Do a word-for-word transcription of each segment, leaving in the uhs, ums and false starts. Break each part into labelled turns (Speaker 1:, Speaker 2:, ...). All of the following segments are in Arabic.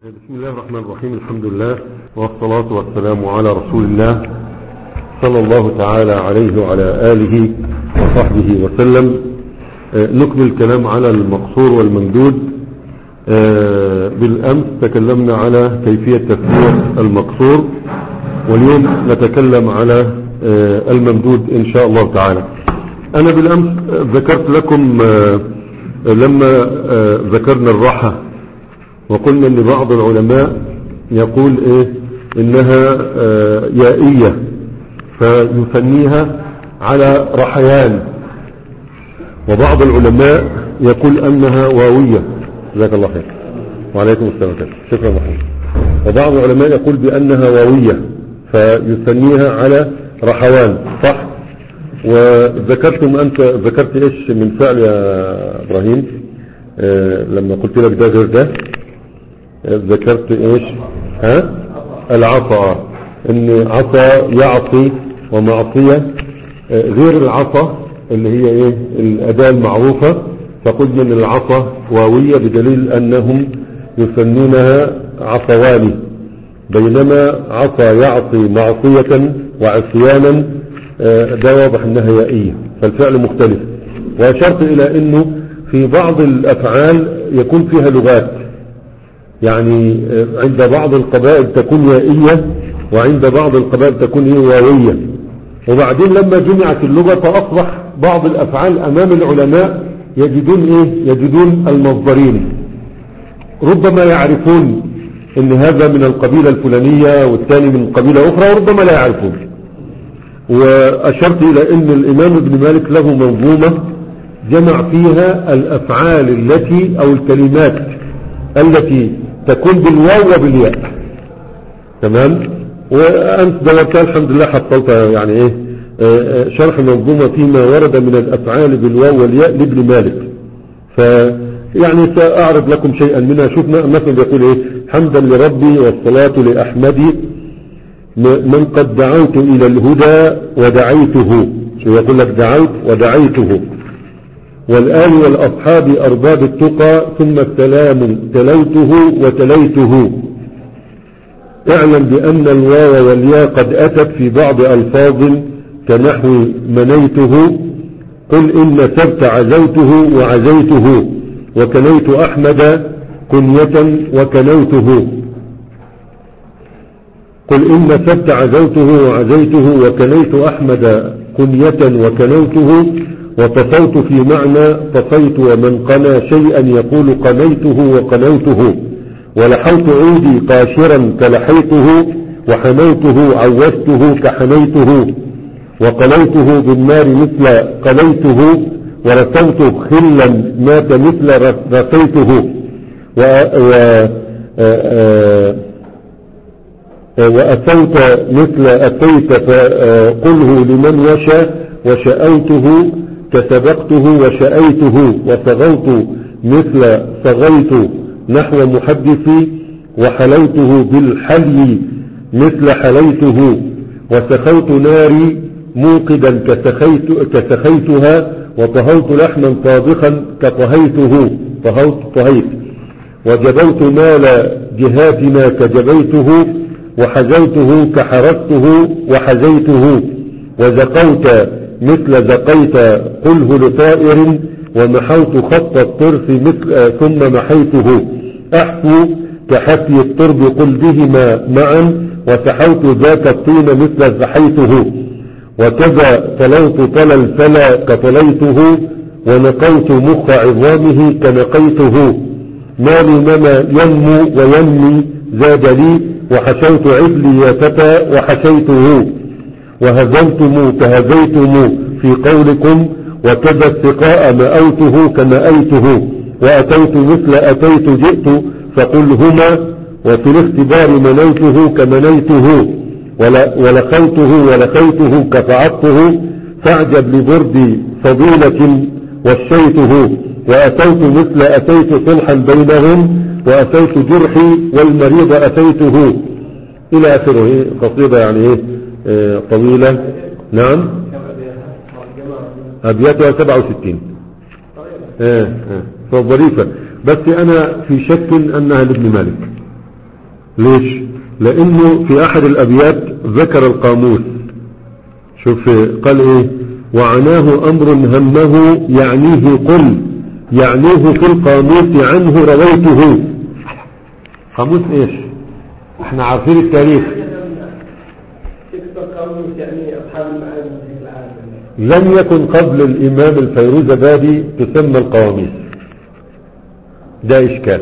Speaker 1: بسم الله الرحمن الرحيم. الحمد لله والصلاة والسلام على رسول الله صلى الله تعالى عليه وعلى آله وصحبه وسلم. نكمل الكلام على المقصور والممدود. بالأمس تكلمنا على كيفية تفسير المقصور، واليوم نتكلم على الممدود إن شاء الله تعالى. أنا بالأمس ذكرت لكم لما ذكرنا الراحة وقلنا ان بعض العلماء يقول ايه انها آه يائية فيثنيها على رحيان، وبعض العلماء يقول انها واوية. جزاك الله خير. وعليكم السلام عليكم. شكرا محمد. وبعض العلماء يقول بانها واوية فيثنيها على رحوان. صح؟ وذكرتم انت ذكرت ايش من فعل يا ابراهيم آه لما قلت لك ده غير ده؟ ذكرت ايش؟ ها؟ العصا، ان عصا يعصي ومعصية غير العصا اللي هي ايه الاداة المعروفة، فقلنا ان العصا واوية بدليل انهم يسمونها عصواني، بينما عصا يعصي معصية وعصيانا ده واضح انها يائية، فالفعل مختلف. واشرت الى انه في بعض الافعال يكون فيها لغات، يعني عند بعض القبائل تكون يائية وعند بعض القبائل تكون واوية، وبعدين لما جمعت اللغة فأصبح بعض الأفعال أمام العلماء يجدون إيه؟ يجدون المصدرين، ربما يعرفون إن هذا من القبيلة الفلانية والثاني من قبيلة أخرى، وربما لا يعرفون. وأشرت إلى أن الإمام ابن مالك له منظومة جمع فيها الأفعال التي أو الكلمات التي تكون بالواو وبالياء. تمام؟ وأنت دورتها الحمد لله حصلتها، يعني إيه آه شرح منظومة فيما ورد من الأفعال بالواو والياء لابن مالك. فيعني سأعرض لكم شيئا منها. شوفنا مثلا بيقول إيه: حمدا لربي والصلاة لأحمدي من قد دعوت إلى الهدى ودعيته. شو يقول لك؟ دعوت ودعيته. والآل والأصحاب أرباب التقى ثم السلام تلوته وتليته. اعلم بأن الواو والياء قد أتت في بعض ألفاظ كنحو منيته. قل إن سبت عزوته وعزيته وكنيت أحمد كنية وكنوته. قل إن سبت عزوته وعزيته وكنيت أحمد كنية وكنوته. وتصوت في معنى تصيت، ومن قنى شيئا يقول قنيته وقنوته. ولحوت عودي قاشرا كلحيته، وحموته عوزته كحميته. وقليته بالنار مثل قليته، ورسوت خلا مات مثل رسيته. و وأسوت مثل أتيت فقله لمن وشى. وشأوته كسبقته وشأيته. وصغوت مثل صغيت نحو محدثي. وحلوته بالحلي مثل حليته. وسخوت ناري موقدا كسخيت كسخيتها. وطهوت لحما طابخا كطهيته طهوت طهيت. وجبوت مال جهاتنا كجبيته. وحزيته كحرسته وحزيته. وزقوت مثل زقيت قله لطائر. ومحوت خط الطرف مثل ثم محيته. أحفو كحفي الترب قل بهما معا. وسحوت ذاك الطين مثل زحيته. وكذا طلوت طل الفلا كطليته. ونقوت مخ عظامه كنقيته. مالي نما ينمو وينمي زاد لي. وحشوت عدلي يا فتى وحشيته. وهزمتم كهزيتم في قولكم. وكذا السقاء مأوته كمأيته. وأتيت مثل أتيت جئت فقل هما. وفي الاختبار منيته كمنيته. ولخيته ولخيته كفعطته. فاعجب لبرد فضيلة وشيته. وأتيت مثل أتيت صلحا بينهم. وأتيت جرحي والمريض أتيته، إلى آخره. قصيدة يعني إيه آه طويلة. نعم، أبياتها سبعة وستين آه آه فظريفة، بس أنا في شك أنها لابن مالك. ليش؟ لانه في احد الابيات ذكر القاموس. شوف قال ايه؟ وعناه امر همه يعنيه قل يعنيه في القاموس عنه رويته. قاموس ايش؟ احنا عارفين التاريخ. لم يكن قبل الامام الفيروزبادي تسمى القواميس، ده اشكال.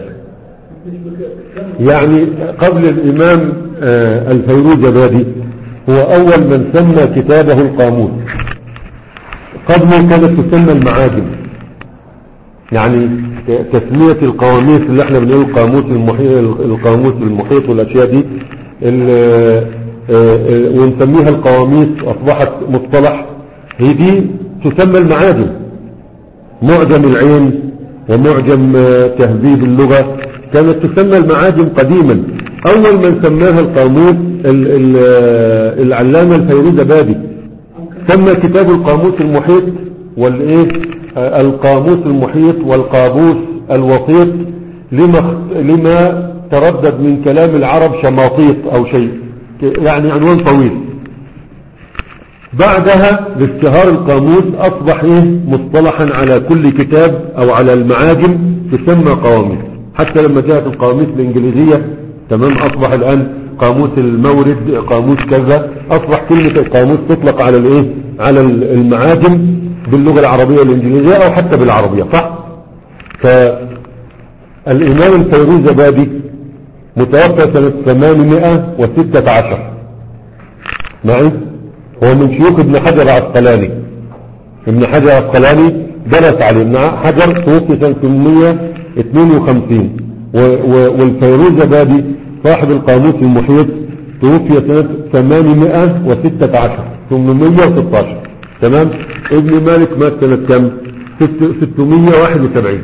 Speaker 1: يعني قبل الامام آه الفيروزبادي هو اول من سمى كتابه القاموس. قبله كانت تسمى المعاجم. يعني تسمية القواميس اللي احنا بنقول القاموس المحيط القاموس المحيط والاشياء دي ونسميها القواميس اصبحت مصطلح. هي دي تسمى المعاجم، معجم العين ومعجم تهذيب اللغة كانت تسمى المعاجم قديما. اول من سماها القاموس العلامة الفيروزبادي، سمى كتاب القاموس المحيط والايه القاموس المحيط والقابوس الوسيط لما لما تردد من كلام العرب شماطيط او شيء، يعني عنوان طويل. بعدها باشتهار القاموس اصبح ايه مصطلحا على كل كتاب او على المعاجم تسمى قواميس. حتى لما جاءت القواميس الانجليزية تمام اصبح الان قاموس المورد قاموس كذا، اصبح كلمة القاموس تطلق على الايه على المعاجم باللغة العربية الانجليزية او حتى بالعربية، صح؟ فالامام الفيروزبادي متوفى سنة ثمانمائة وستة عشر معي، هو من شيوخ ابن حجر العسقلاني. ابن حجر العسقلاني درس عليه. ابن حجر توفي سنة ثمانمائة واثنين وخمسين والفيروزبادي صاحب القاموس المحيط توفي سنة ثمانمائة وستة عشر ثمانمائة وستة عشر تمام. ابن مالك مات سنة كم؟ ستمائة وواحد وسبعين.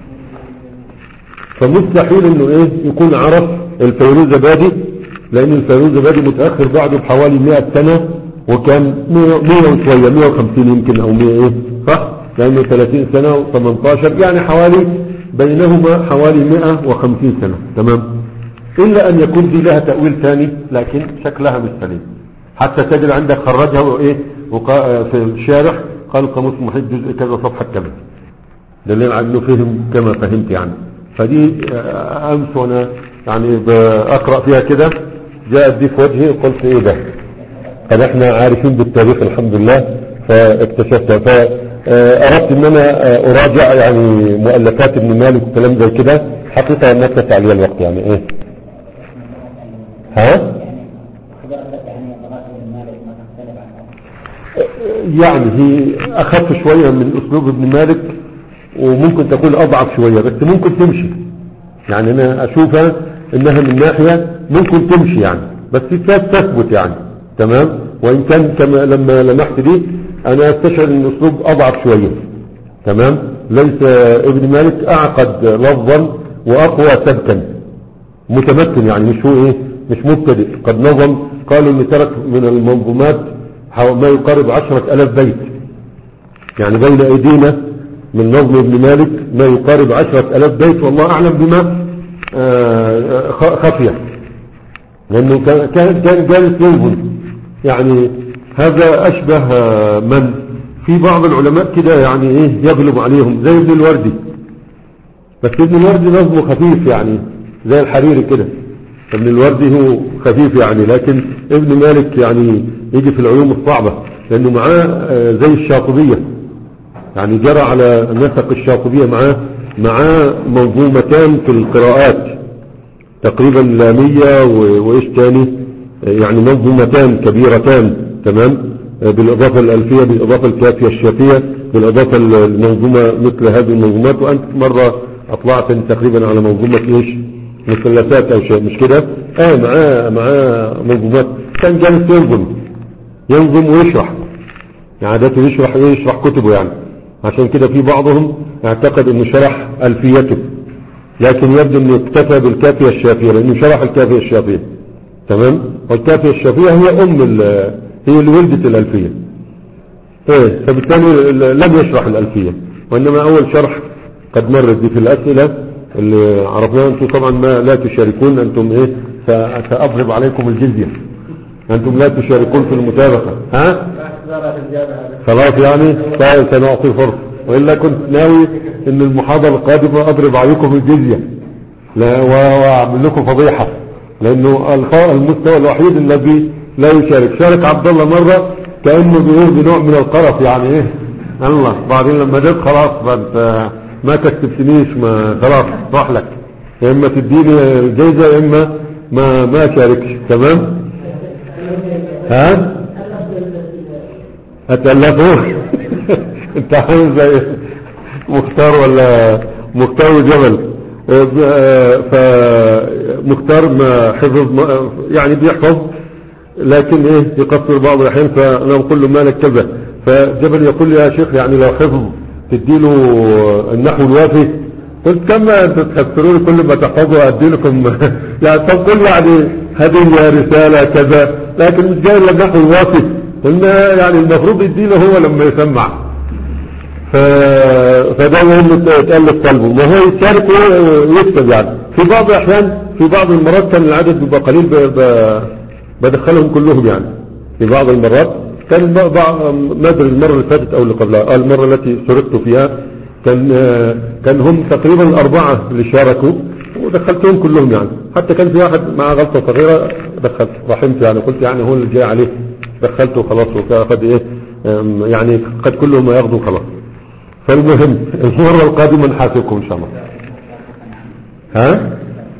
Speaker 1: فمستحيل انه ايه يكون عرف الفيروزبادي، لان الفيروزبادي متأخر بعده بحوالي مائة سنة، وكان مائة وشوية مائة وخمسين يمكن او مائة ايه صح، لانه ثلاثين سنة وثمانية عشر يعني حوالي بينهما حوالي مائة وخمسين سنة تمام. الا ان يكون دي لها تأويل ثاني لكن شكلها مش سليم. حتى تجد عندك خرجها وايه في الشارح قال القاموس المحيط جزء كذا صفحة كذا، دليل على انه فهم كما فهمت يعني. فدي امس وانا يعني بقرأ فيها كده جاءت دي في وجهي وقلت ايه ده، قد احنا عارفين بالتاريخ الحمد لله فاكتشفتها. فاردت ان انا اراجع يعني مؤلفات ابن مالك وكلام زي كده، حقيقة نفت علي الوقت يعني ايه ها يعني هي اخف شوية من اسلوب ابن مالك وممكن تكون اضعف شوية، بس ممكن تمشي يعني. انا اشوفها انها من ناحية ممكن تمشي يعني، بس تثبت يعني تمام. وان كان كما لما لمحت دي انا استشعر ان الاسلوب اضعف شوية تمام. ليس ابن مالك اعقد لفظا واقوى سبكا متمكن يعني، مش هو ايه مش مبتدئ. قد نظم قالوا ان ترك من المنظومات ما يقارب عشرة الاف بيت، يعني بين ايدينا من نظم ابن مالك ما يقارب عشرة الاف بيت، والله اعلم بما خفية، لانه كان كان جالس ينظم يعني. هذا اشبه من في بعض العلماء كده يعني ايه يغلب عليهم زي ابن الوردي، بس ابن الوردي نظمه خفيف يعني زي الحريري كده. ابن الوردي هو خفيف يعني، لكن ابن مالك يعني يجي في العلوم الصعبة، لانه معاه زي الشاطبية يعني جرى على نسق الشاطبية. معاه معاه منظومتان في القراءات تقريبا لامية وايش تاني يعني منظومتان كبيرتان تمام، بالاضافة الالفية بالاضافة الكافية الشافية بالاضافة المنظومة مثل هذه المنظومات. وانت مرة اطلعت تقريبا على منظومة ايش مثلثات او شيء مش كده. اه معاه معاه منظومات. كان جالس ينظم ينظم ويشرح يعني، عادته يشرح يشرح كتبه يعني. عشان كده في بعضهم اعتقد انه شرح الفيته، لكن يبدو انه اكتفى بالكافية الشافية لانه شرح الكافية الشافية تمام. والكافية الشافية هي ام هي اللي ولدت الالفية ايه، فبالتالي لم يشرح الالفية، وانما اول شرح قد مرت دي في الاسئلة اللي عرفناها. انتم طبعا ما لا تشاركون، انتم ايه سأضرب عليكم الجزية، أنتم لا تشاركون في المسابقة. ها خلاص يعني طيب سنعطي فرصة، وإلا كنت ناوي إن المحاضرة القادمة أضرب عليكم الجزية لا وأعمل لكم فضيحة، لأنه المستوى الوحيد الذي لا يشارك. شارك عبد الله مرة كأنه بيقول بنوع من القرف يعني إيه الله، بعدين لما جيت خلاص انت ما كتبتنيش، ما خلاص راح لك، يا اما تديني الجايزه يا اما ما ما شاركش. تمام. ها اتلفوه انت عامل زي مختار ولا مختار وجبل. فمختار ما حفظ يعني بيحفظ لكن ايه يقصر بعض الاحيان، فانا بقول له مالك كذا، فجبل يقول لي يا شيخ يعني لو حفظ تديله النحو الوافي. قلت كما انت تخسروني كل ما تحفظوا ادي لكم يعني طب كل يعني هذه رسالة كذا، لكن مش جاي النحو الوافي، قلنا يعني المفروض يديله هو لما يسمع. ف... فده مهم تألف قلبه، ما هو يشارك ويكتب يعني. في بعض الاحيان في بعض المرات كان العدد بيبقى قليل ب... ب... بدخلهم كلهم يعني. في بعض المرات كان ما ادري المرة اللي فاتت او اللي قبلها، المرة التي شاركت فيها كان كان هم تقريبا الاربعة اللي شاركوا ودخلتهم كلهم يعني. حتى كان في واحد مع غلطة صغيرة دخلت رحمت يعني، قلت يعني هو اللي جاي عليه دخلته خلاص، وقد ايه يعني قد كلهم ما ياخذوا خلاص. فالمهم المرة القادمة نحاسبكم ان شاء الله. ها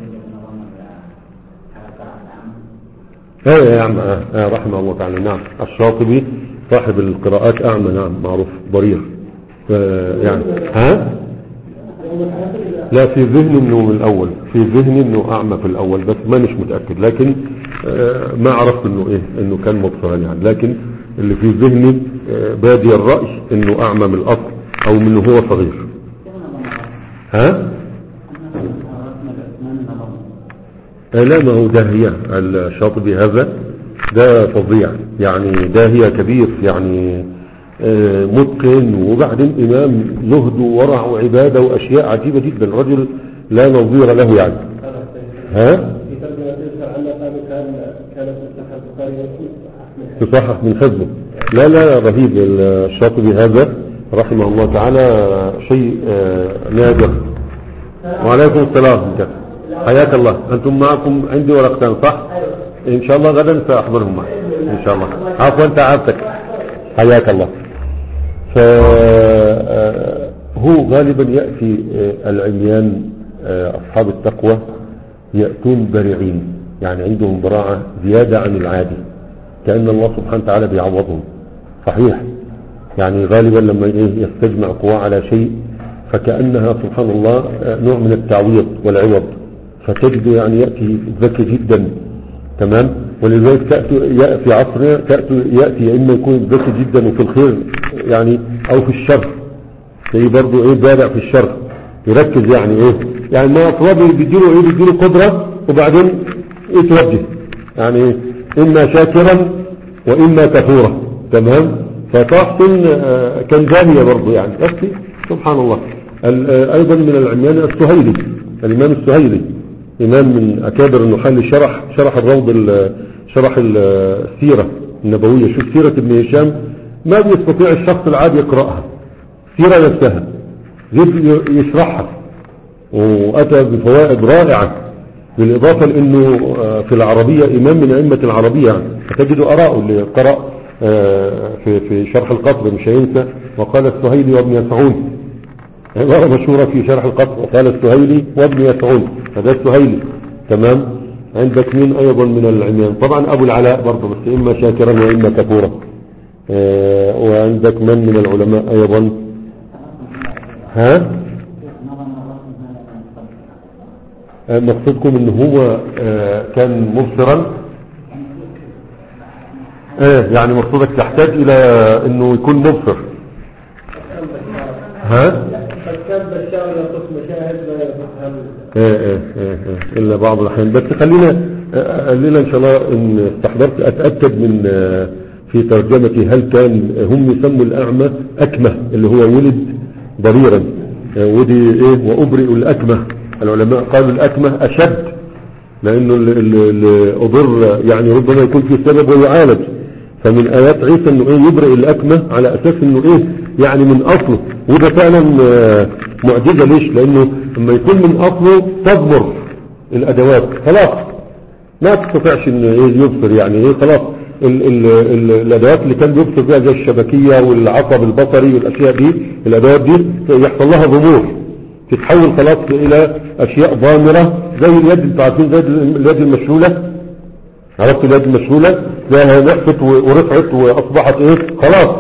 Speaker 1: ايه يا عم آه آه رحمه الله تعالى. نعم الشاطبي صاحب القراءات اعمى، نعم معروف ضرير آه يعني. ها لا في ذهني انه من الاول، في ذهني انه اعمى في الاول، بس ما مش متأكد، لكن آه ما عرفت انه ايه انه كان مبصرا يعني، لكن اللي في ذهني آه بادي الرأي انه اعمى من الاصل او من هو صغير. ها لا ما هو داهية الشاطبي هذا، ده فظيع يعني، داهية كبير يعني متقن، وبعدين إمام زهد وورع وعبادة وأشياء عجيبة جدا، رجل لا نظير له يعني. ها تصحح من حفظه. لا لا رهيب الشاطبي هذا رحمه الله تعالى، شيء نادر. وعليكم السلام حياك الله. أنتم معكم عندي ورقتان صح؟ إن شاء الله غدا سأحضرهم معي إن شاء الله. عفوا تعبتك حياك الله. فهو غالبا يأتي العميان أصحاب التقوى يأتون برعين، يعني عندهم براعة زيادة عن العادي، كأن الله سبحانه وتعالى بيعوضهم. صحيح يعني غالبا لما يستجمع قوى على شيء فكأنها سبحان الله نوع من التعويض والعوض، فتجد يعني يأتي ذكي جدا. تمام. ولذلك تأتي في عصرنا تأتي يأتي يا إما يكون ذكي جدا وفي الخير يعني أو في الشر، زي برضو إيه بارع في الشر، يركز يعني إيه يعني ما أطلبه بيديله إيه بيديله قدرة وبعدين يتوجه يعني إما شاكرا وإما كفورا. تمام. فتحسن آه كان جامية برضو يعني. بس سبحان الله. أيضا من العميان السهيلي، الإمام السهيلي إمام من أكابر النحال، شرح شرح الروض شرح السيرة النبوية. شوف سيرة ابن هشام ما بيستطيع الشخص العادي يقرأها، سيرة نفسها يشرحها، وأتى بفوائد رائعة، بالإضافة لأنه في العربية إمام من أئمة العربية يعني. فتجد أراءه اللي قرأ في في شرح القطر مش هينسى، وقال السهيلي وابن يسعون، عبارة مشهورة في شرح القطر، وقال السهيلي وابن يسعون، هذا السهيلي. تمام. عندك مين أيضا من العميان؟ طبعا أبو العلاء برضه، بس إما شاكرا وإما كفورا. آه وعندك من من العلماء أيضا؟ ها آه مقصودكم إنه هو آه كان مبصرا؟ آه يعني مقصودك تحتاج إلى إنه يكون مبصر. ها
Speaker 2: كان بشار يقص مشاهد لا يفهم
Speaker 1: ايه ايه ايه الا بعض الاحيان. بس خلينا الليله ان شاء الله ان استحضرت اتاكد من في ترجمتي هل كان هم يسموا الاعمى اكمه اللي هو ولد ضريرا، ودي ايه وابرئ الاكمه. العلماء قالوا الاكمه اشد لانه اللي اضر يعني ربما يكون في سبب ويعالج. فمن ايات عيسى انه ايه يبرئ الاكمه على اساس انه ايه يعني من اصله، وده فعلا معجزه. ليش؟ لانه لما يكون من اصله تضمر الادوات خلاص ما تستطيعش ان ايه يبصر، يعني ايه خلاص ال ال ال الادوات اللي كان بيبصر فيها زي الشبكيه والعصب البصري والاشياء دي، الادوات دي يحصل لها ضمور، تتحول خلاص الى اشياء ضامره زي اليد. انتوا عارفين زي اليد المشلوله، عرفت اليد المشلوله لها وقفت ورفعت واصبحت ايه خلاص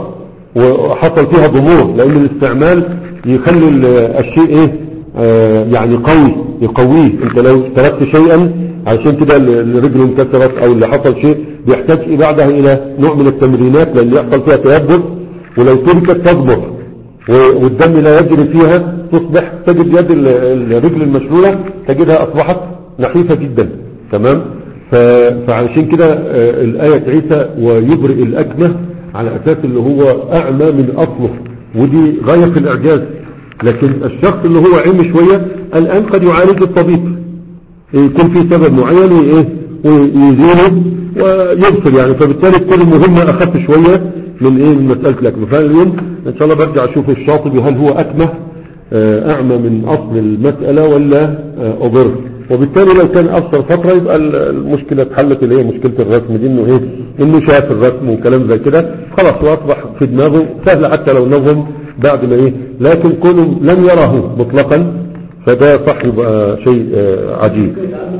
Speaker 1: وحصل فيها ضمور، لان الاستعمال يخلي الشيء ايه آه يعني قوي يقويه. انت لو تركت شيئا علشان كده الرجل انكسرت او اللي حصل شيء بيحتاج بعدها الى نوع من التمرينات لان يحصل فيها تيبس، ولو تركت تضمر والدم لا يجري فيها تصبح تجد يد الرجل المشلولة تجدها اصبحت نحيفة جدا. تمام. فعلشان كده الآية عيسى ويبرئ الأكمة على أساس اللي هو أعمى من أصله، ودي غاية في الإعجاز. لكن الشخص اللي هو عمي شوية الآن قد يعالج الطبيب، يكون في سبب معين ايه ويزيله ويبصر يعني، فبالتالي تكون المهمة أخف شوية من ايه من مسألة الأكمة. فاليوم إن شاء الله برجع أشوف الشاطبي هل هو أكمة أعمى من أصل المسألة ولا أضر، وبالتالي لو كان أبصر فترة يبقى المشكلة اتحلت اللي هي مشكلة الرسم دي، إنه إيه إنه شاف الرسم وكلام زي كده خلاص وأصبح في دماغه سهل حتى لو نظم بعد ما إيه، لكن كونه لم يره مطلقا فده صح يبقى شيء عجيب.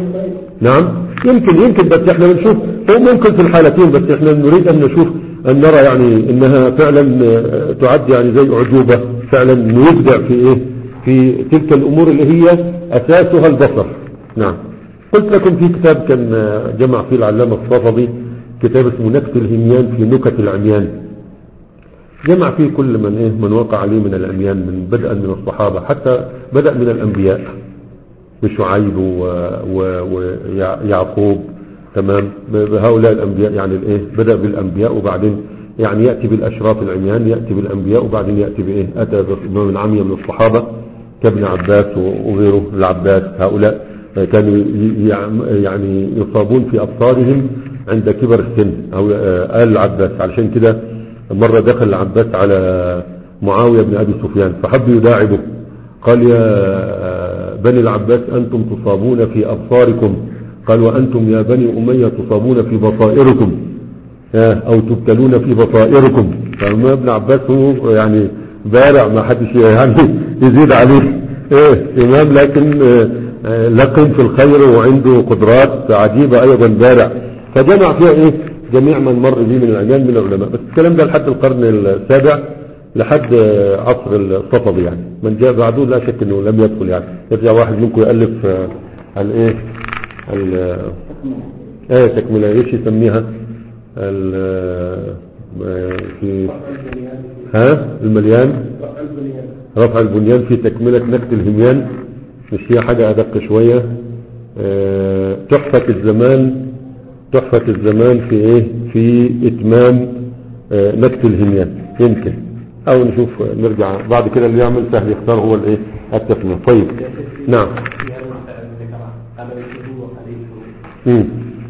Speaker 1: نعم يمكن يمكن بس احنا بنشوف هو ممكن في الحالتين، بس احنا نريد ان نشوف ان نرى يعني انها فعلا تعد يعني زي اعجوبة فعلا يبدع في ايه في تلك الامور اللي هي اساسها البصر. نعم. قلت لكم في كتاب كان جمع فيه العلامة الصفدي كتاب اسمه نكت الهميان في نكت العميان، جمع فيه كل من ايه من وقع عليه من العميان من بدءا من الصحابة حتى بدأ من الانبياء بشعيب ويعقوب. تمام. بهؤلاء الانبياء يعني الايه بدأ بالانبياء وبعدين يعني يأتي بالاشراف العميان، يأتي بالانبياء وبعدين يأتي بايه اتى من عمية من الصحابة كابن عباس وغيره العباس. هؤلاء كانوا يعني يصابون في ابصارهم عند كبر السن او آل العباس. علشان كده مرة دخل العباس على معاوية بن ابي سفيان فحب يداعبه، قال يا بني العباس أنتم تصابون في أبصاركم، قال وأنتم يا بني أمية تصابون في بصائركم أو تبتلون في بصائركم. فما ابن عباس هو يعني بارع ما حدش يعني يزيد عليه إيه إمام، لكن لقن في الخير وعنده قدرات عجيبة أيضا بارع. فجمع فيها إيه جميع من مر به من العلمان من العلماء، بس الكلام ده لحد القرن السابع لحد عصر الصفدي يعني، من جاء بعده لا شك انه لم يدخل يعني. يرجع واحد منكم يألف على ايه ايه تكملة ايش يسميها في ها المليان رفع البنيان في تكملة نكت الهميان، مش هي حاجة ادق شوية. اه تحفة الزمان تحفة الزمان في ايه في اتمام اه نكت الهميان يمكن، او نشوف نرجع بعد كده اللي يعمل سهل يختار هو الايه التفنيد. طيب نعم. امم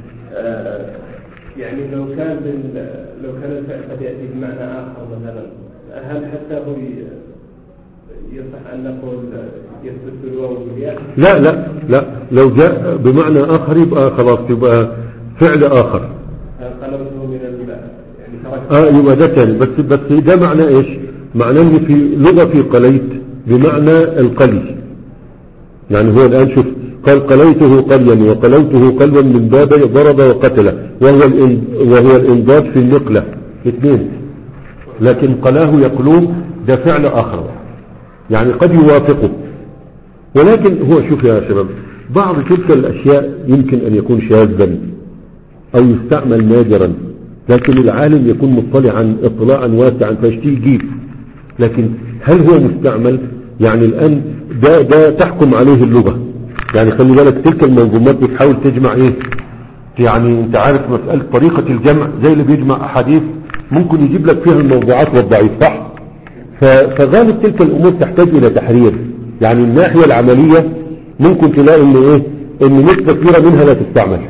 Speaker 2: يعني لو كان لو كان الفعل ياتي بمعنى اخر مثلا، هل حتى هو يصح ان نقول يثبت بالواو والياء؟
Speaker 1: لا لا لا لو جاء بمعنى اخر يبقى خلاص يبقى فعل اخر
Speaker 2: قلبته من
Speaker 1: اه يبقى ده تاني. بس بس ده معنى ايش؟ معناه ان في لغة في قليت بمعنى القلي، يعني هو الان شوف قال قليته قليا وقلوته قلبا من باب ضرب وقتل، وهو وهو الانضاد في النقلة اثنين، لكن قلاه يقلوه ده فعل اخر يعني قد يوافقه. ولكن هو شوف يا شباب بعض تلك الاشياء يمكن ان يكون شاذا او يستعمل نادرا، لكن العالم يكون مطلعا اطلاعا واسعا فيشتي يجيب. لكن هل هو مستعمل؟ يعني الآن ده, ده تحكم عليه اللغة، يعني خلي بالك تلك المنظومات بتحاول تجمع ايه، يعني انت عارف مسألة طريقة الجمع زي اللي بيجمع احاديث ممكن يجيب لك فيها الموضوعات والضعيف صح. فغالب تلك الامور تحتاج الى تحرير، يعني الناحية العملية ممكن تلاقي ان ايه ان نسبة كبيرة منها لا تستعمل.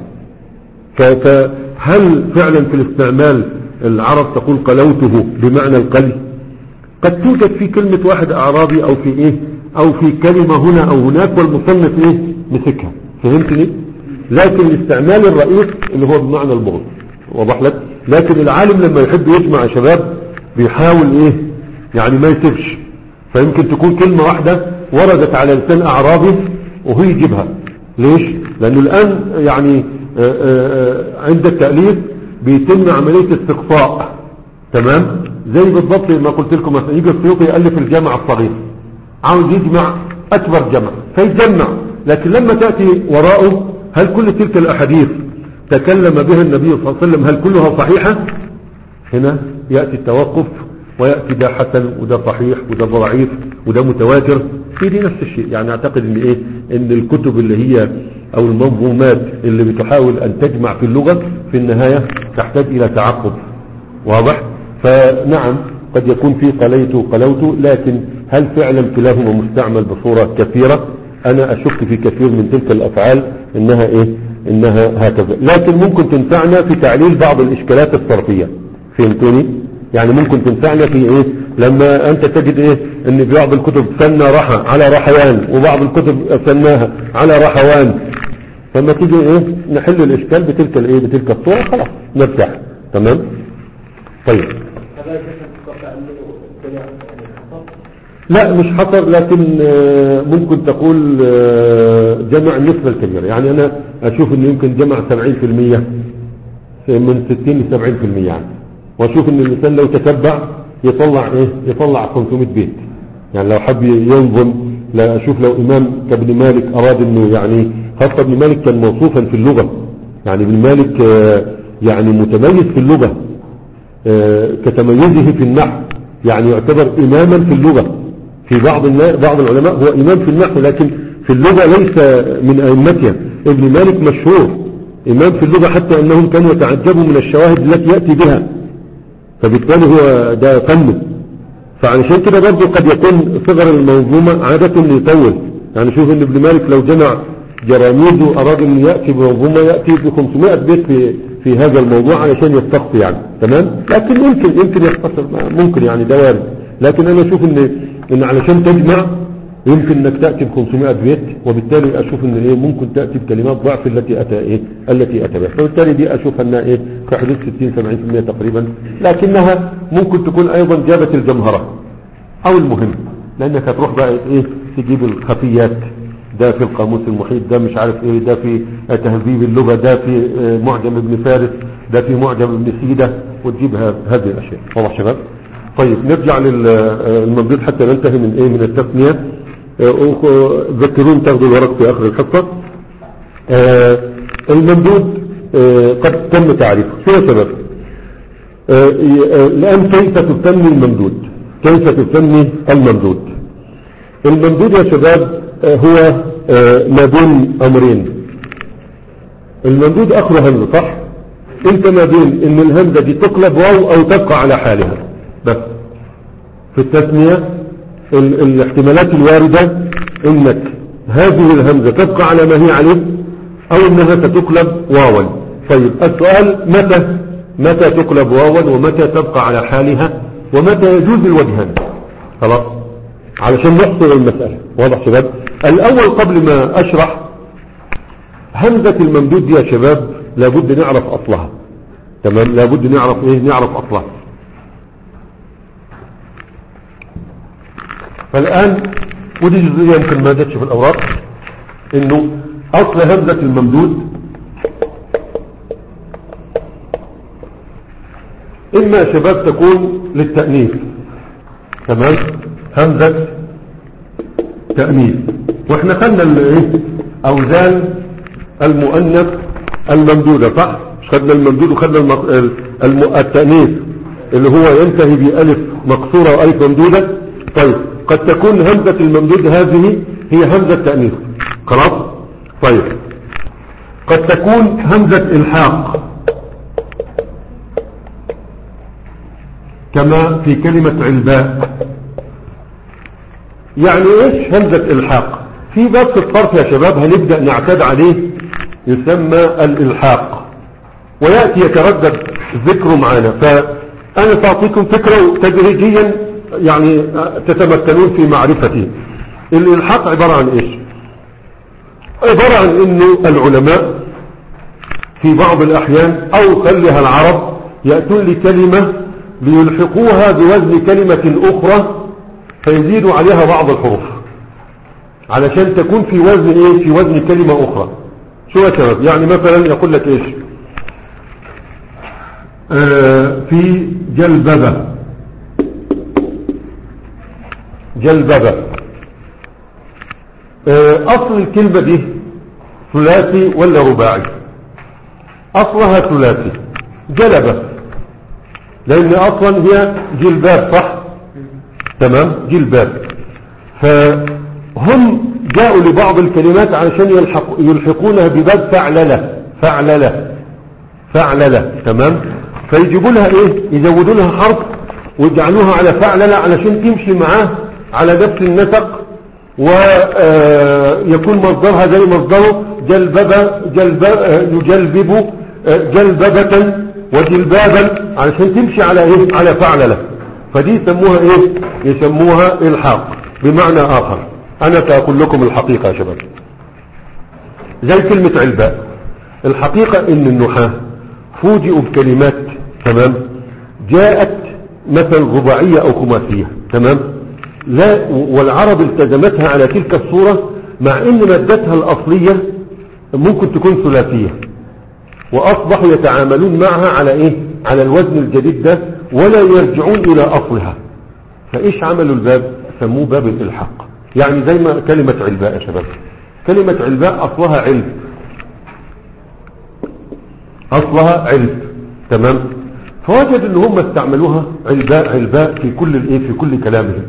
Speaker 1: فهل فعلا في الاستعمال العرب تقول قلوته بمعنى القلي؟ قد توجد في كلمة واحد اعرابي او في ايه او في كلمة هنا او هناك والمصنف ايه مسكها، فهمتني؟ لكن الاستعمال الرئيس اللي هو بمعنى البغض، وضح لك. لكن العالم لما يحب يجمع شباب بيحاول ايه يعني ما يسيبش، فيمكن تكون كلمة واحدة وردت على لسان اعرابي وهو يجيبها. ليش؟ لانه الان يعني آآ آآ عند التأليف بيتم عملية استقصاء، تمام؟ زي بالضبط ما قلت لكم مثلا يجي السيوطي يألف الجامع الصغير، عاوز يجمع اكبر جمع فيجمع، لكن لما تأتي وراءه هل كل تلك الاحاديث تكلم بها النبي صلى الله عليه وسلم هل كلها صحيحة؟ هنا يأتي التوقف ويأتي ده حسن وده صحيح وده ضعيف وده متواتر، في دي نفس الشيء. يعني اعتقد ان ايه ان الكتب اللي هي او المنظومات اللي بتحاول ان تجمع في اللغة في النهاية تحتاج الى تعقب، واضح؟ فنعم قد يكون في قليت وقلوت، لكن هل فعلا كلاهما مستعمل بصورة كثيرة؟ انا اشك في كثير من تلك الافعال انها ايه انها هكذا، لكن ممكن تنفعنا في تعليل بعض الاشكالات الصرفية، فهمتوني؟ يعني ممكن تنفعنا في ايه لما انت تجد ايه ان بعض الكتب سنى رحى على رحيان وبعض الكتب سناها على رحوان، فما تيجي ايه نحل الاشكال بتلك الايه بتلك الصورة، خلاص نرتاح. تمام. طيب لا مش حصر، لكن ممكن تقول جمع النسبة الكبيرة. يعني انا اشوف انه يمكن جمع سبعين في المية من ستين لسبعين في المية يعني، واشوف ان الانسان لو تتبع يطلع ايه يطلع خمسمائة بيت. يعني لو حب ينظم، لا اشوف لو امام كابن مالك اراد انه يعني خاصة ابن مالك كان موصوفا في اللغة، يعني ابن مالك يعني متميز في اللغة كتميزه في النحو، يعني يعتبر اماما في اللغة. في بعض بعض العلماء هو امام في النحو لكن في اللغة ليس من ائمتها. ابن مالك مشهور امام في اللغة حتى انهم كانوا يتعجبوا من الشواهد التي يأتي بها، فبالتالي هو ده فن. فعلشان كده برضه قد يكون صغر المنظومة عادة يطول. يعني شوف ان ابن مالك لو جمع جراميد واراد ان يأتي بمنظومة يأتي ب خمسمائة بيت في في هذا الموضوع علشان يستقصي يعني، تمام. لكن يمكن يمكن يختصر ممكن يعني ده وارد، لكن انا اشوف ان ان علشان تجمع يمكن انك تأتي ب خمسمائة بيت، وبالتالي اشوف ان ايه ممكن تأتي بكلمات ضعف التي اتى ايه التي اتى بها، فبالتالي دي اشوف انها ايه في حدود ستين سبعين في المية تقريبا، لكنها ممكن تكون ايضا جابت الجمهرة او المهم، لانك هتروح بقى ايه تجيب الخفيات، ده في القاموس المحيط، ده مش عارف ايه، ده في تهذيب اللغة، ده في معجم ابن فارس، ده في معجم ابن سيدة، وتجيب هذه الاشياء. واضح شباب؟ طيب نرجع للممدود حتى ننتهي من ايه من التثنية. ذكرون تاخذوا الورق في اخر الحصة. الممدود قد تم تعريفه. شو يا شباب؟ الان كيف تسمي الممدود؟ كيف تسمي الممدود؟ الممدود يا شباب هو ما بين امرين. الممدود اخره همزة، صح؟ انت ما بين ان الهمزة دي تقلب واو او تبقى على حالها بس. في التثنية الاحتمالات الواردة انك هذه الهمزة تبقى على ما هي عليه او انها ستقلب واوا. طيب السؤال متى متى تقلب واوا ومتى تبقى على حالها ومتى يجوز الوجهان؟ خلاص علشان نحصر المسألة. واضح شباب؟ الاول قبل ما اشرح همزة الممدود دي يا شباب لابد نعرف اصلها. تمام، لابد نعرف ايه نعرف اصلها. فالان ودي جزئية يمكن ما جاتش في الاوراق، انه اصل همزة الممدود اما يا شباب تكون للتأنيث. تمام، همزة تأنيث، واحنا خدنا الايه اوزان المؤنث الممدودة، صح؟ مش خدنا الممدود وخدنا الم... التأنيث اللي هو ينتهي بألف مقصورة وألف ممدودة. طيب قد تكون همزة الممدود هذه هي همزة تأنيث، خلاص؟ طيب قد تكون همزة إلحاق كما في كلمة علباء. يعني ايش همزة إلحاق؟ في باب في الصرف يا شباب هنبدأ نعتاد عليه يسمى الإلحاق، ويأتي يتردد ذكره معنا، فأنا سأعطيكم فكرة تدريجيا يعني تتمكنون في معرفته. الإلحاق عبارة عن إيش؟ عبارة عن إنه العلماء في بعض الأحيان أو خليها العرب يأتون لكلمة ليلحقوها بوزن كلمة أخرى فيزيدوا عليها بعض الحروف علشان تكون في وزن إيه؟ في وزن كلمة أخرى. شو يا شباب؟ يعني مثلا يقول لك إيش؟ آه في جلببة، جلببة آه أصل الكلمة دي ثلاثي ولا رباعي؟ أصلها ثلاثي، جلبة، لأن أصلا هي جلباب، صح؟ تمام، جلباب. فهم جاءوا لبعض الكلمات علشان يلحق يلحقونها بباب فعللة، فعللة فعللة، تمام، فيجيبوا لها ايه؟ يزودوا لها حرف ويجعلوها على فعللة علشان تمشي معاه على نفس النسق، ويكون مصدرها زي مصدره جلببة، جلب يجلبب جلببة وجلبابا علشان تمشي على ايه؟ على فعللة. فدي يسموها ايه؟ يسموها الحاق بمعنى اخر. انا سأقول لكم الحقيقة يا شباب، زي كلمة علباء. الحقيقة ان النحاة فوجئوا بكلمات، تمام، جاءت مثلا رباعية او خماسية، تمام، لا، والعرب التزمتها على تلك الصورة مع ان مادتها الاصلية ممكن تكون ثلاثية، واصبحوا يتعاملون معها على ايه؟ على الوزن الجديد ده ولا يرجعون الى اصلها. فايش عملوا الباب؟ سموه باب الالحاق. يعني زي ما كلمة علباء يا شباب، كلمة علباء اصلها علب، اصلها علب، تمام، فوجد ان هم استعملوها علباء علباء في كل الايه؟ في كل كلامهم.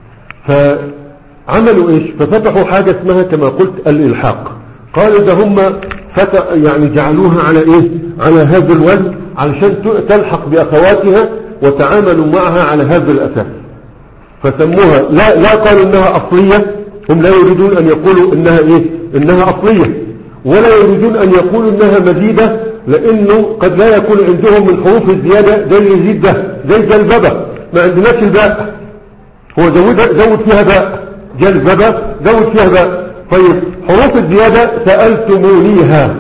Speaker 1: فعملوا ايش؟ ففتحوا حاجة اسمها كما قلت الالحاق. قالوا ده هم فتح يعني جعلوها على ايه؟ على هذا الوزن علشان تلحق باخواتها وتعاملوا معها على هذا الاساس، فسموها لا لا قالوا انها اصلية، هم لا يريدون ان يقولوا انها ايه؟ انها اصلية، ولا يريدون ان يقولوا انها مزيدة، لانه قد لا يكون عندهم من حروف الزيادة زي اليزيد ده، زي جلببة ما عندناش الباء، هو زود زود فيها باء، جلببة زود فيها باء. طيب حروف الزيادة سألتمونيها،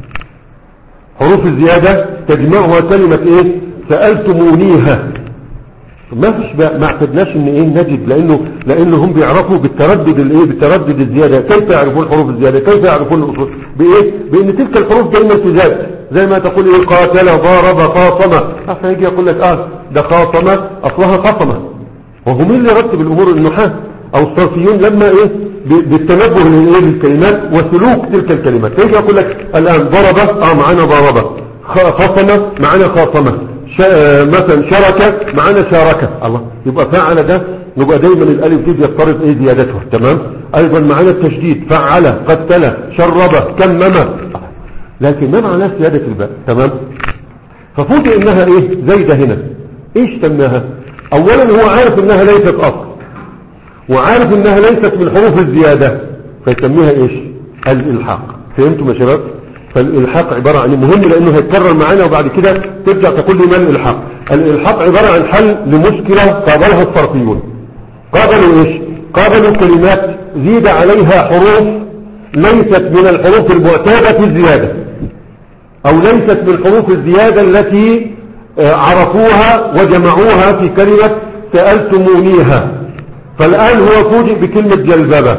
Speaker 1: حروف الزيادة تجمعها كلمة ايه؟ سألتمونيها. ما فيش بقى، ما اعتدناش ان ايه نجد، لانه لانه هم بيعرفوا بالتردد الايه؟ بالتردد الزيادة. كيف يعرفون حروف الزيادة؟ كيف يعرفون الاصول؟ بايه؟ بان تلك الحروف دايما تزاد، زي ما تقول ايه؟ قاتل، ضارب، خاصم، فيجي يقول لك اه ده خاصم اصلها خصمة. وهو مين اللي يرتب الامور؟ النحاة او الصرفيون، لما ايه؟ بالتنبه للايه؟ للكلمات وسلوك تلك الكلمات. فيجي يقول لك الان ضرب، اه معنا ضرب، خصم معنا خاصمة، مثلا شركة معنا شاركة. الله، يبقى فعل ده يبقى دايما الالف دي يضطرب ايه؟ زيادتها، تمام. ايضا معنا التشديد، فعل، قتل، شرب، كمم، لكن ما معناه زيادة الباء، تمام. ففوجئ انها ايه؟ زايدة هنا. ايش سماها؟ اولا هو عارف انها ليست اصل، وعارف انها ليست من حروف الزيادة، فيسميها ايش؟ الالحاق. فهمتم يا شباب؟ فالالحاق عبارة عن مهم لانه هيتكرر معانا، وبعد كده ترجع تقول لي ما الالحاق. الالحاق عبارة عن حل لمشكلة قابلها الصرفيون. قابلوا ايش؟ قابلوا كلمات زيد عليها حروف ليست من الحروف المعتادة في الزيادة، او ليست من حروف الزيادة التي عرفوها وجمعوها في كلمة سألتمونيها. فالآن هو فوجئ بكلمة جلببة.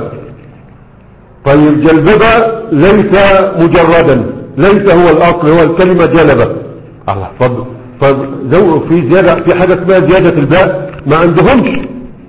Speaker 1: طيب جلببة ليس مجردا، ليس هو الأصل، هو الكلمة جلبة. الله، طب طب في زيادة، في حاجة اسمها زيادة الباء؟ ما عندهمش،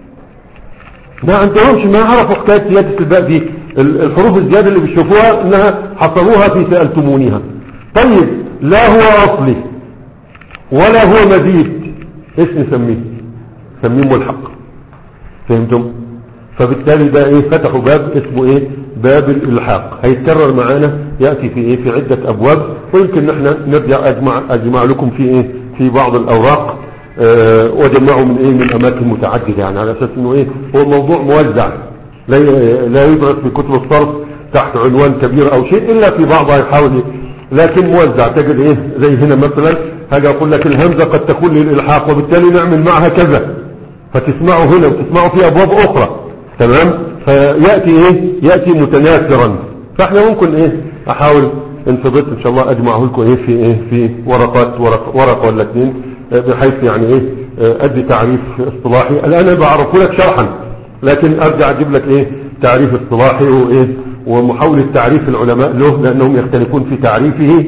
Speaker 1: ما عندهمش ما عرفوا حكاية زيادة الباء دي. الحروف الزيادة اللي بيشوفوها انها حصلوها في سألتمونيها. طيب لا هو أصلي ولا هو مزيد، ايش نسميه؟ نسميه ملحق. فهمتم؟ فبالتالي ده ايه؟ فتحوا باب اسمه ايه؟ باب الالحاق. هيتكرر معانا، يأتي في ايه؟ في عدة ابواب، ويمكن نحن نرجع اجمع, أجمع لكم في ايه؟ في بعض الاوراق اه وجمعوا من ايه؟ من اماكن متعددة، يعني على اساس انه ايه؟ هو الموضوع موزع، لا لا يدرس في كتب الصرف تحت عنوان كبير او شيء الا في بعضها يحاول، لكن موزع تجد ايه زي هنا مثلا حاجة اقول لك الهمزة قد تكون للالحاق وبالتالي نعمل معها كذا، فتسمعه هنا وتسمعه في ابواب اخرى، تمام؟ فيأتي ايه يأتي متناثرا. فاحنا ممكن ايه احاول ان فضلت ان شاء الله اجمعه لكم ايه في ايه في ورقات ورق ورقه ولا اثنين، بحيث يعني ايه ادي تعريف اصطلاحي. الان بعرفه لك شرحا، لكن ارجع اجيب لك ايه تعريف اصطلاحي وايه ومحاولة تعريف العلماء له، لانهم يختلفون في تعريفه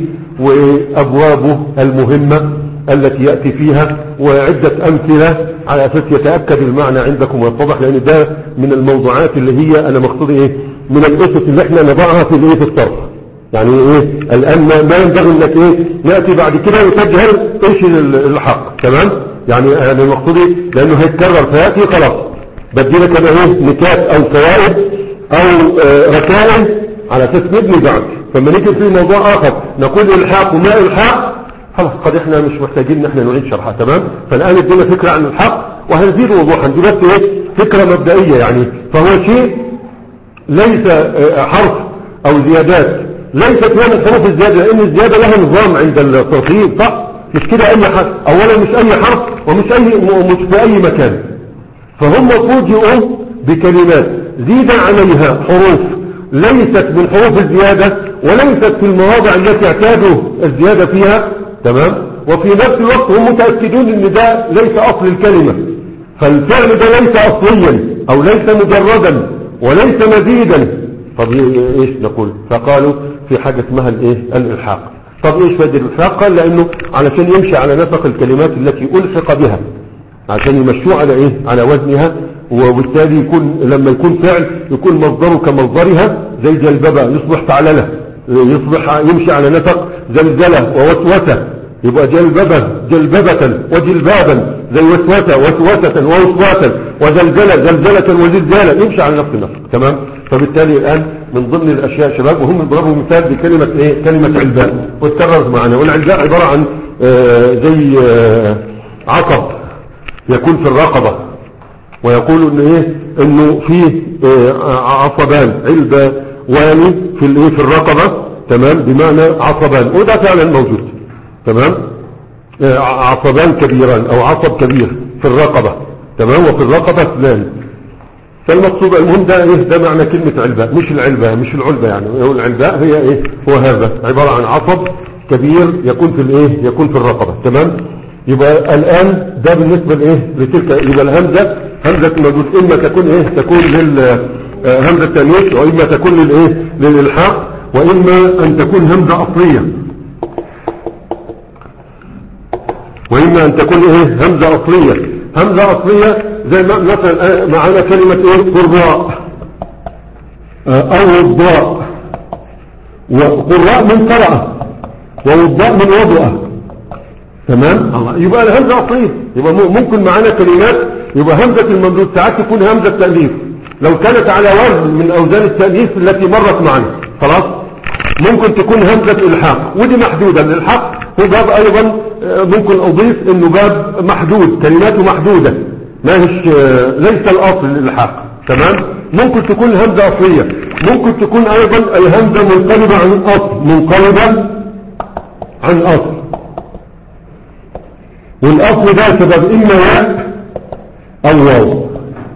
Speaker 1: وابوابه المهمة التي يأتي فيها، وعدة امثلة على اساس يتأكد المعنى عندكم ويتضح، لان ده من الموضوعات اللي هي انا مقصودي ايه من الاسس اللي احنا نضعها في الايه في الصرف. يعني ايه الان ما ينبغي انك ايه نأتي بعد كده وتجهل ايش الحق، تمام؟ يعني انا مقصودي لانه هيتكرر فيأتي خلاص بدي لك انا ايه نكات او فوائد او آه ركائز على اساس نبني بعد، فلما نيجي في موضوع اخر نقول الحاق وما الحاق خلاص قد احنا مش محتاجين ان احنا نعيد شرحها، تمام؟ فالان ادينا فكرة عن الحق وهنزيد وضوحا، دي بس ايه فكرة مبدئية يعني. فهو شيء ليس آه حرف او زيادات، ليست هي من حروف الزيادة، لان الزيادة لها نظام عند الصرفيين، صح؟ مش كده اي حرف، اولا مش اي حرف ومش اي مش في اي مكان، فهم فوجئوا بكلمات زيد عليها حروف ليست من حروف الزيادة وليست في المواضع التي اعتادوا الزيادة فيها، تمام؟ وفي نفس الوقت هم متأكدون ان ده ليس اصل الكلمة، فالفعل ده ليس اصليا او ليس مجردا وليس مزيدا. طب ايش نقول؟ فقالوا في حاجة اسمها الايه الالحاق. طب ايش فائدة الالحاق؟ قال لانه علشان يمشي على نسق الكلمات التي الحق بها، عشان يمشوا على ايه على وزنها، وبالتالي يكون لما يكون فعل يكون مصدره كمصدرها، زي جلببة يصبح فعللة، يصبح يمشي على نسق زلزلة ووسوسة، يبقى جلببة جلببة وجلبابا، زي وسوسة وسوسة ووسواسا وزلزلة زلزلة وزلزالا، يمشي على نفس النسق، تمام؟ فبالتالي الآن من ضمن الأشياء شباب وهم يضربوا مثال بكلمة ايه كلمة علباء، وتكررت معنا. والعلباء عبارة عن آه زي آه عصب يكون في الرقبة، ويقول انه ايه انه فيه آه عصبان علبة واني في الايه في الرقبة، تمام؟ بمعنى عصبان، وده فعلا موجود، تمام؟ آه عصبان كبيران او عصب كبير في الرقبة، تمام؟ وفي الرقبة اثنان. فالمقصود المهم ده ايه ده معنى كلمة علبة، مش العلبة مش العلبة يعني، العلباء هي ايه هو هذا عبارة عن عصب كبير يكون في الايه يكون في الرقبة، تمام؟ يبقى الان ده بالنسبة لايه لتلك، يبقى الهمزة همزة الموجود اما تكون ايه تكون لل همزة التانيث، واما تكون للايه للالحاق، واما ان تكون همزة اصلية، واما ان تكون ايه همزة اصلية. همزة اصلية زي ما مثلا معانا كلمة ايه قراء او وضاء، وقراء من قرأ ووضاء من وضوء، تمام؟ الله، يبقى الهمزة اصلية. يبقى ممكن معانا كلمات يبقى همزة الممدود ساعات تكون همزة تأليف لو كانت على وزن من اوزان التأليف التي مرت معنا، خلاص؟ ممكن تكون همزة الحاق، ودي محدودة. الالحاق هو باب ايضا ممكن اضيف انه باب محدود، كلماته محدودة، ما هيش ليس الاصل للالحاق، تمام؟ ممكن تكون همزة اصلية، ممكن تكون ايضا الهمزة منقلبة عن الاصل، منقلبة عن اصل، والاصل ده سبب اما ياء او واو،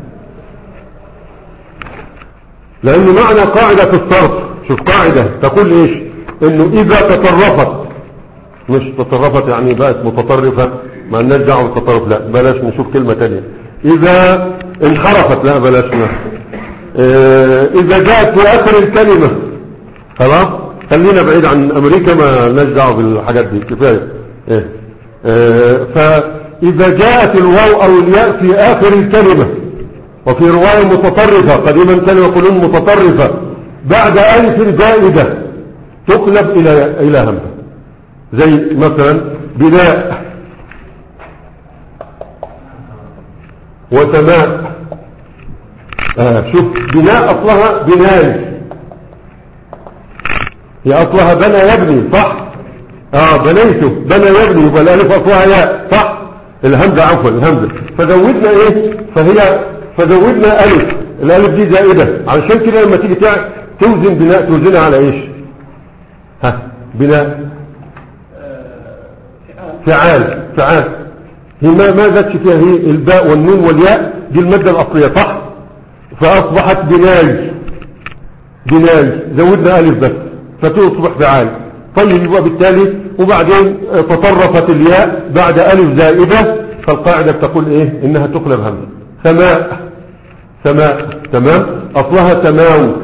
Speaker 1: لانه معنى قاعدة في الصرف، شوف قاعدة تقول ايش انه اذا تطرفت، مش تطرفت يعني بقت متطرفة ما لناش دعوه بالتطرف، لا بلاش نشوف كلمة تانية. اذا انحرفت، لا بلاش اه اذا جاءت في اخر الكلمة، خلاص خلينا بعيد عن امريكا ما لناش دعوه بالحاجات دي كفاية. اه اه فاذا جاءت الواو او الياء في اخر الكلمة، وفي رواية متطرفة، قديما كانوا يقولون متطرفة، بعد الف زائدة تقلب الى الى همزة، زي مثلا بناء وسماء. آه شوف بناء اصلها بناي، هي اصلها بنى يبني، صح؟ اه بنيته بنى يبني، يبقى الالف اصلها ياء، صح؟ الهمزة عفوا الهمزة، فزودنا ايه فهي فزودنا الف الالف دي زائدة، علشان كده لما تيجي توزن بناء توزنها على ايش؟ ها بناء فعال فعال. هي ما ما زادش فيها، هي الباء والنون والياء دي المادة الأصلية صح، فأصبحت بناي بناي زودنا ألف بس فتصبح فعال. طيب يبقى بالتالي وبعدين تطرفت الياء بعد ألف زائدة، فالقاعدة تقول ايه؟ انها تقلب همزة. سماء سماء تمام، أصلها سماو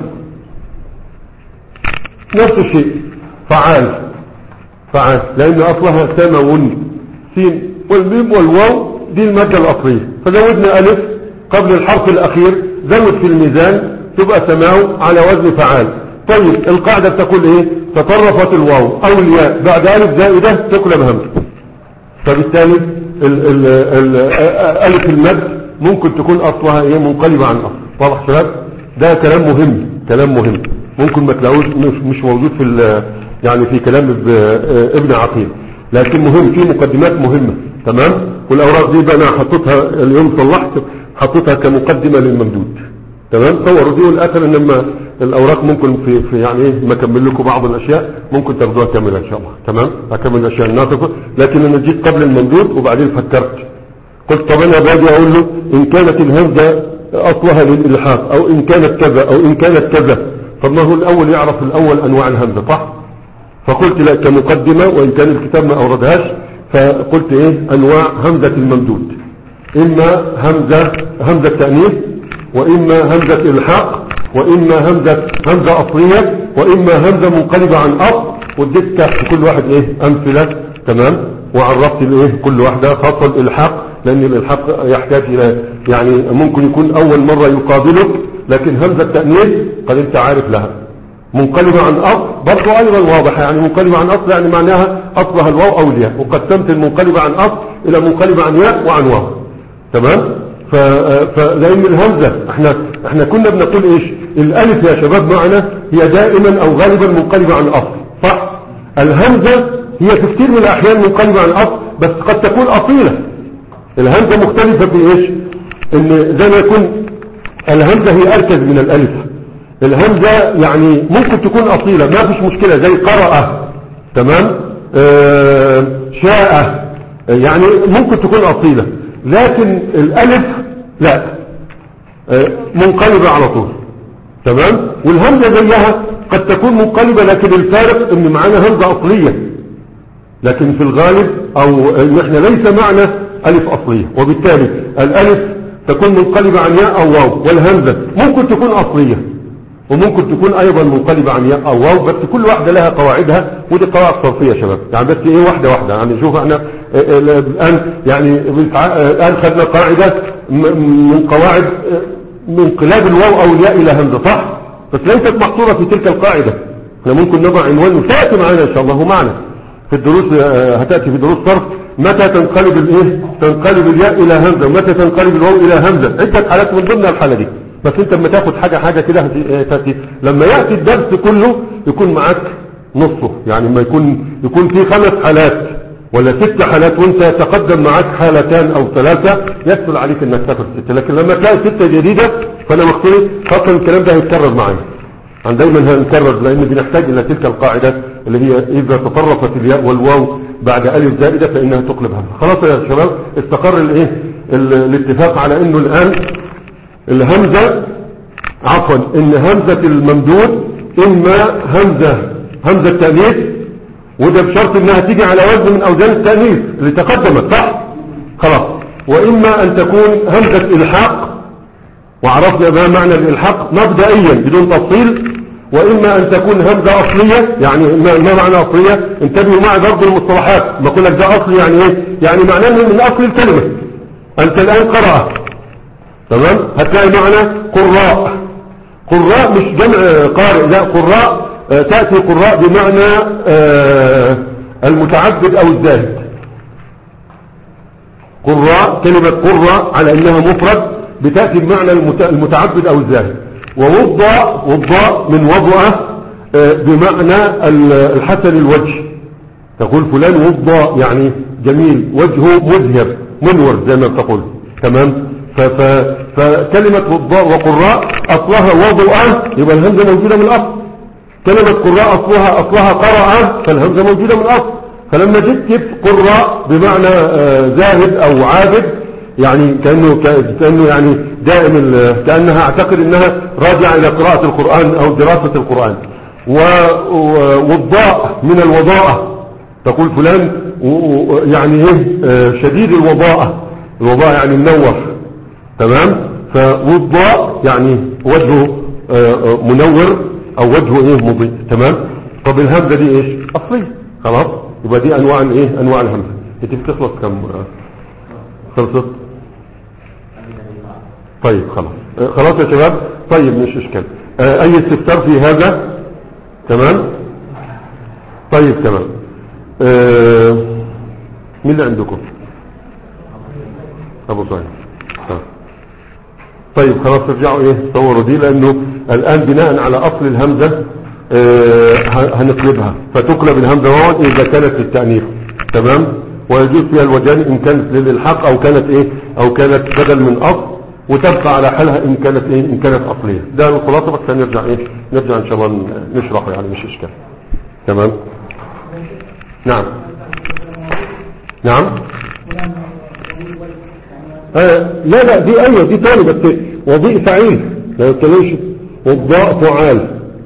Speaker 1: نفس الشيء فعال فعال، لأن أصلها سماون سين والميم والواو دي المادة الأصلية، فزودنا ألف قبل الحرف الأخير زود في الميزان تبقى سماو على وزن فعال. طيب القاعدة بتقول ايه؟ تطرفت الواو أو الياء بعد ألف زائدة تقلب همزة، فبالتالي ال ال ال ألف المد ممكن تكون أصلها ايه؟ منقلبة عن أصل. واضح شباب؟ ده كلام مهم كلام مهم ممكن ما تلاقوش مش, مش موجود في يعني في كلام ابن عقيل، لكن مهم في مقدمات مهمة تمام. والأوراق دي بقى أنا حطيتها اليوم صلحت حطيتها كمقدمة للممدود تمام. صوروا دي والآخر إنما الأوراق ممكن في, في يعني ايه ما اكمل لكم بعض الأشياء ممكن تاخدوها كاملة إن شاء الله تمام. هكمل الأشياء الناقصة، لكن أنا جيت قبل الممدود وبعدين فكرت قلت طب أنا باجي أقول له إن كانت الهمزة أصلها للإلحاق أو إن كانت كذا أو إن كانت كذا، طب ما هو الأول يعرف الأول أنواع الهمزة صح؟ فقلت لا كمقدمة وإن كان الكتاب ما أوردهاش، فقلت إيه؟ أنواع همزة الممدود، إما همزة همزة تأنيث، وإما همزة إلحاق، وإما همزة همزة أصلية، وإما همزة منقلبة عن أصل. واديت تحت كل واحد إيه؟ أمثلة تمام، وعرفت الإيه؟ كل واحدة خاصة الإلحاق، لأن الإلحاق يحتاج إلى يعني ممكن يكون أول مرة يقابلك، لكن همزة التأنيث قد أنت عارف لها منقلبة عن أصل برضو أيضا واضحة، يعني منقلبة عن أصل يعني معناها أصلها الواو أو الياء، وقسمت المنقلبة عن أصل إلى منقلبة عن ياء وعن واو تمام. فلأن الهمزة احنا احنا كنا بنقول ايش؟ الألف يا شباب معنا هي دائما أو غالبا منقلبة عن أصل صح؟ الهمزة هي في كثير من الأحيان منقلبة عن أصل، بس قد تكون أصيلة. الهمزة مختلفة في ايش؟ ان زي ما يكون الهمزة هي أركز من الألف. الهمزة يعني ممكن تكون أصيلة ما فيش مشكلة زي قرأ تمام، آه شاء يعني ممكن تكون أصيلة، لكن الألف لا آه منقلبة على طول تمام. والهمزة زيها قد تكون منقلبة، لكن الفارق ان معنا همزة أصلية، لكن في الغالب او ان احنا ليس معنا ألف أصلية، وبالتالي الألف تكون منقلبة عن ياء أو واو، والهمزة ممكن تكون أصلية وممكن تكون ايضا منقلبة عن ياء او واو، بس كل واحدة لها قواعدها، ودي قواعد صرفية يا شباب يعني، بس ايه واحدة واحدة يعني. شوف احنا الان يعني الان خدنا قاعدة من قواعد من انقلاب الواو او الياء الى همزة صح، بس ليست محصورة في تلك القاعدة. احنا ممكن نضع عنوان وتأتي معنا ان شاء الله معنا في الدروس، هتأتي في دروس صرف متى تنقلب الايه تنقلب الياء الى همزة ومتى تنقلب الواو الى همزة، عدة حالات من ضمن الحالة دي. بس انت لما تاخد حاجة حاجة كده تأتي لما يأتي الدرس كله يكون معاك نصه، يعني ما يكون يكون في خمس حالات ولا ست حالات وانت تقدم معاك حالتان او ثلاثة يسهل عليك انك تاخد ستة، لكن لما تلاقي ستة جديدة فانا مختلف خاصة الكلام ده هيتكرر معايا، عن دايما هنكرر لان بنحتاج الى تلك القاعدة اللي هي اذا تطرفت الياء والواو بعد الف زائدة فانها تقلبها. خلاص يا شباب استقر الايه الاتفاق على انه الان الهمزة عفوا ان همزة الممدود اما همزة همزة تأنيث، وده بشرط انها تيجي على وزن من اوزان التأنيث اللي تقدمت صح خلاص، واما ان تكون همزة الحاق، وعرفنا ما معنى الالحاق مبدئيا بدون تفصيل، واما ان تكون همزة اصلية. يعني ما معنى اصلية؟ انتبهوا معي برضه المصطلحات، بقول لك ده اصلي يعني ايه؟ يعني معناه من اصل الكلمة. انت الان قرأ تمام، هتلاقي معنا قراء، قراء مش جمع قارئ، لا قراء آه تأتي قراء بمعنى آه المتعبد او الزاهد. قراء كلمة قراء على انها مفرد بتأتي بمعنى المتعبد او الزاهد. ووضاء وضاء من وضعه آه بمعنى الحسن الوجه، تقول فلان وضاء يعني جميل وجهه مذهب منور زي ما تقول تمام. فكلمة وضاء وقراء أصلها وضوء، يبقى الهمزة موجودة من الأصل. كلمة قراء أصلها أصلها قرأ، فالهمزة موجودة من الأصل. فلما جئت قراء بمعنى زاهد أو عابد، يعني كأنه كأنه يعني دائم، كأنها اعتقد أنها راجعة إلى قراءة القرآن أو دراسة القرآن. والضاء من الوضاءة، تقول فلان يعني ايه شديد الوضاءة، الوضاء يعني منور، تمام. فوضاء يعني وجهه منور او وجهه ايه مضيء، تمام. طب الهمزة دي ايش اصلية، خلاص. يبقى دي انواع ايه انواع الهمزة. انت بتخلص كم؟ خلصت؟ طيب خلاص خلاص يا شباب. طيب مش اشكال. اي استفسار في هذا؟ تمام. طيب تمام. اه مين اللي عندكم؟ ابو صالح. طيب خلاص ارجعوا ايه صوروا دي، لانه الان بناء على اصل الهمزة اه هنقلبها، فتقلب الهمزة واو اذا كانت للتأنيث، تمام. ويجوز فيها الوجهان ان كانت للالحاق او كانت ايه او كانت بدل من اصل، وتبقى على حالها ان كانت ايه ان كانت اصلية. ده الخلاصة، بس هنرجع ايه نرجع ان شاء الله نشرحه، يعني مش اشكال. تمام. نعم نعم. آه لا لا دي ايوه دي تاني، بس وضيء فعيل لا يتكلمش، والضاء فعال.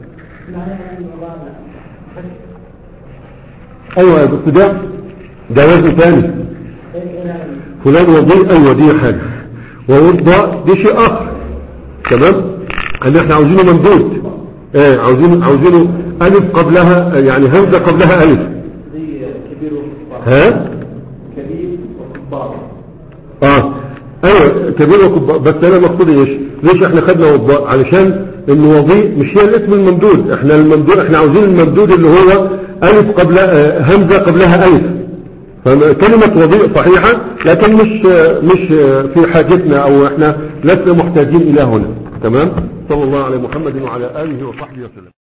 Speaker 1: ايوه بس ده ده وزن تاني. فلان وضيء، ايوه دي حاجة، والضاء دي شيء اخر، تمام. ان احنا عاوزينه ممدود، ايه عاوزينه عاوزينه الف قبلها، يعني همزة قبلها الف. ها كبير وكبار. اه ايوه كبير وكبار، بس انا مقصودي ايش؟ ليش احنا خدنا وضاء؟ علشان انه وضيء مش هي الاسم الممدود، احنا الممدود احنا عاوزين الممدود اللي هو الف قبل آه همزة قبلها الف. فكلمة وضيء صحيحة، لكن مش آه مش آه في حاجتنا، او احنا لسنا محتاجين الى هنا، تمام. صلى الله على محمد وعلى اله وصحبه وسلم.